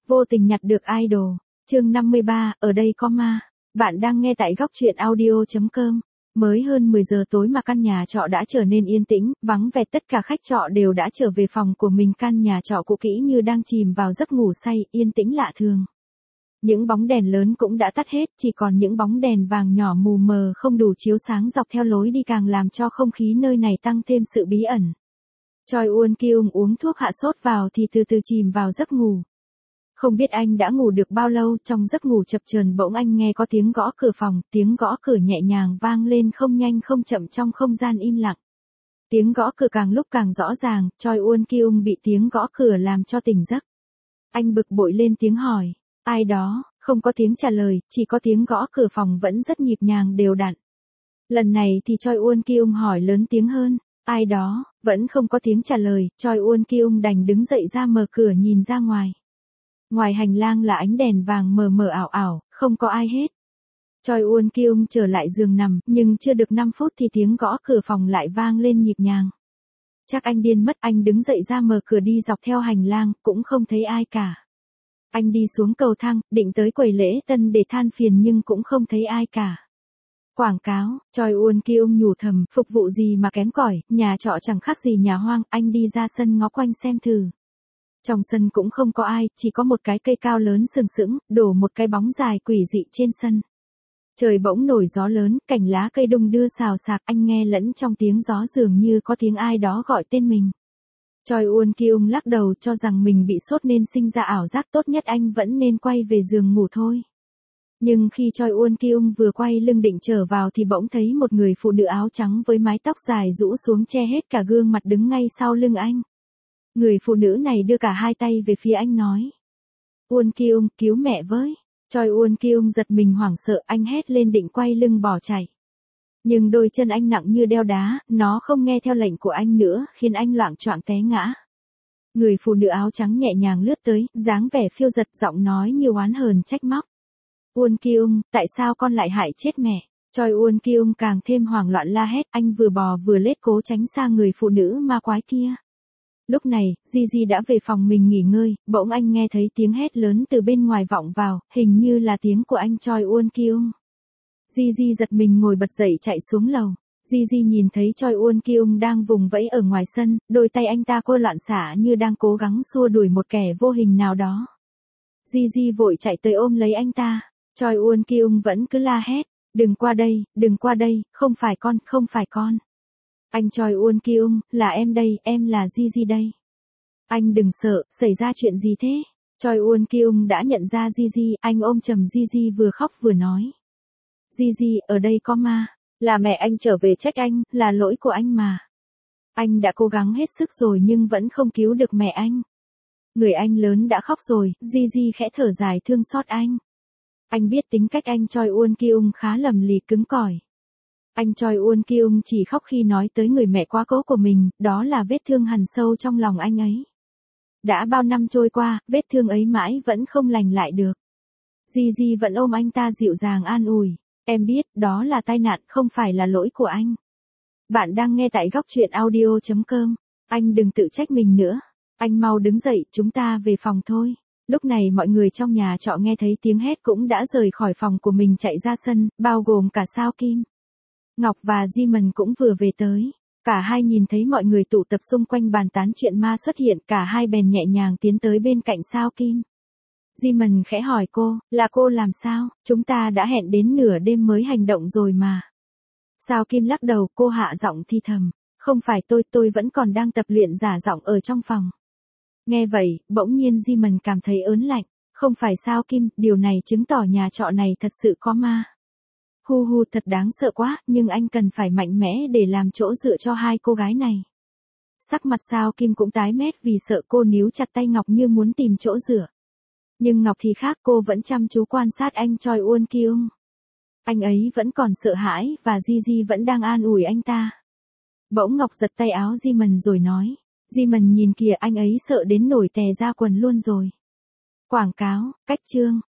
Vô tình nhặt được idol. Chương 53, ở đây có ma. Bạn đang nghe tại góc truyện audio.com. Mới hơn 10 giờ tối mà căn nhà trọ đã trở nên yên tĩnh, vắng vẻ, tất cả khách trọ đều đã trở về phòng của mình. Căn nhà trọ cũ kỹ như đang chìm vào giấc ngủ say, yên tĩnh lạ thường. Những bóng đèn lớn cũng đã tắt hết, chỉ còn những bóng đèn vàng nhỏ mù mờ không đủ chiếu sáng dọc theo lối đi, càng làm cho không khí nơi này tăng thêm sự bí ẩn. Choi Won Kyung uống thuốc hạ sốt vào thì từ từ chìm vào giấc ngủ. Không biết anh đã ngủ được bao lâu, trong giấc ngủ chập chờn bỗng anh nghe có tiếng gõ cửa phòng, tiếng gõ cửa nhẹ nhàng vang lên không nhanh không chậm trong không gian im lặng. Tiếng gõ cửa càng lúc càng rõ ràng, Choi Won Kyung bị tiếng gõ cửa làm cho tỉnh giấc. Anh bực bội lên tiếng hỏi, ai đó, không có tiếng trả lời, chỉ có tiếng gõ cửa phòng vẫn rất nhịp nhàng đều đặn. Lần này thì Choi Won Kyung hỏi lớn tiếng hơn, ai đó, vẫn không có tiếng trả lời, Choi Won Kyung đành đứng dậy ra mở cửa nhìn ra ngoài. Ngoài hành lang là ánh đèn vàng mờ mờ ảo ảo, không có ai hết. Choi Won Kyung trở lại giường nằm, nhưng chưa được 5 phút thì tiếng gõ cửa phòng lại vang lên nhịp nhàng. Chắc anh điên mất, anh đứng dậy ra mở cửa đi dọc theo hành lang, cũng không thấy ai cả. Anh đi xuống cầu thang, định tới quầy lễ tân để than phiền nhưng cũng không thấy ai cả. Quảng cáo, Choi Won Kyung nhủ thầm, phục vụ gì mà kém cỏi, nhà trọ chẳng khác gì nhà hoang. Anh đi ra sân ngó quanh xem thử. Trong sân cũng không có ai, chỉ có một cái cây cao lớn sừng sững, đổ một cái bóng dài quỷ dị trên sân. Trời bỗng nổi gió lớn, cành lá cây đung đưa xào xạc, anh nghe lẫn trong tiếng gió dường như có tiếng ai đó gọi tên mình. Choi Won Kyung lắc đầu cho rằng mình bị sốt nên sinh ra ảo giác, tốt nhất anh vẫn nên quay về giường ngủ thôi. Nhưng khi Choi Won Kyung vừa quay lưng định trở vào thì bỗng thấy một người phụ nữ áo trắng với mái tóc dài rũ xuống che hết cả gương mặt đứng ngay sau lưng anh. Người phụ nữ này đưa cả hai tay về phía anh nói. Won Kyung, cứu mẹ với. Choi Won Kyung giật mình hoảng sợ, anh hét lên định quay lưng bỏ chạy. Nhưng đôi chân anh nặng như đeo đá, nó không nghe theo lệnh của anh nữa, khiến anh loạng choạng té ngã. Người phụ nữ áo trắng nhẹ nhàng lướt tới, dáng vẻ phiêu dật, giọng nói như oán hờn trách móc. Won Kyung, tại sao con lại hại chết mẹ? Choi Won Kyung càng thêm hoảng loạn la hét, anh vừa bò vừa lết cố tránh xa người phụ nữ ma quái kia. Lúc này, Gigi đã về phòng mình nghỉ ngơi, bỗng anh nghe thấy tiếng hét lớn từ bên ngoài vọng vào, hình như là tiếng của anh Choi Won Kyung. Gigi giật mình ngồi bật dậy chạy xuống lầu. Gigi nhìn thấy Choi Won Kyung đang vùng vẫy ở ngoài sân, đôi tay anh ta cô loạn xả như đang cố gắng xua đuổi một kẻ vô hình nào đó. Gigi vội chạy tới ôm lấy anh ta. Choi Won Kyung vẫn cứ la hét, đừng qua đây, không phải con, không phải con. Anh Choi Won Kyung, là em đây, em là Gigi đây. Anh đừng sợ, xảy ra chuyện gì thế? Choi Won Kyung đã nhận ra Gigi, anh ôm chầm Gigi vừa khóc vừa nói. Gigi, ở đây có ma, là mẹ anh trở về trách anh, là lỗi của anh mà. Anh đã cố gắng hết sức rồi nhưng vẫn không cứu được mẹ anh. Người anh lớn đã khóc rồi, Gigi khẽ thở dài thương xót anh. Anh biết tính cách anh Choi Won Kyung khá lầm lì cứng cỏi. Anh Choi Won Kyung chỉ khóc khi nói tới người mẹ quá cố của mình, đó là vết thương hằn sâu trong lòng anh ấy. Đã bao năm trôi qua, vết thương ấy mãi vẫn không lành lại được. Gigi vẫn ôm anh ta dịu dàng an ủi, em biết, đó là tai nạn, không phải là lỗi của anh. Bạn đang nghe tại góc truyện audio.com, anh đừng tự trách mình nữa. Anh mau đứng dậy, chúng ta về phòng thôi. Lúc này mọi người trong nhà trọ nghe thấy tiếng hét cũng đã rời khỏi phòng của mình chạy ra sân, bao gồm cả Sao Kim. Ngọc và Jimin cũng vừa về tới. Cả hai nhìn thấy mọi người tụ tập xung quanh bàn tán chuyện ma xuất hiện, cả hai bèn nhẹ nhàng tiến tới bên cạnh Sao Kim. Jimin khẽ hỏi cô, là cô làm sao, chúng ta đã hẹn đến nửa đêm mới hành động rồi mà. Sao Kim lắc đầu, cô hạ giọng thi thầm, không phải tôi vẫn còn đang tập luyện giả giọng ở trong phòng. Nghe vậy, bỗng nhiên Jimin cảm thấy ớn lạnh, không phải Sao Kim, điều này chứng tỏ nhà trọ này thật sự có ma. Hu thật đáng sợ quá, nhưng anh cần phải mạnh mẽ để làm chỗ dựa cho hai cô gái này. Sắc mặt Sao Kim cũng tái mét vì sợ, cô níu chặt tay Ngọc như muốn tìm chỗ dựa. Nhưng Ngọc thì khác, cô vẫn chăm chú quan sát anh Choi Won Kyung. Anh ấy vẫn còn sợ hãi và Gigi vẫn đang an ủi anh ta. Bỗng Ngọc giật tay áo Jimin rồi nói, Jimin nhìn kìa, anh ấy sợ đến nổi tè ra quần luôn rồi. Quảng cáo, cách chương.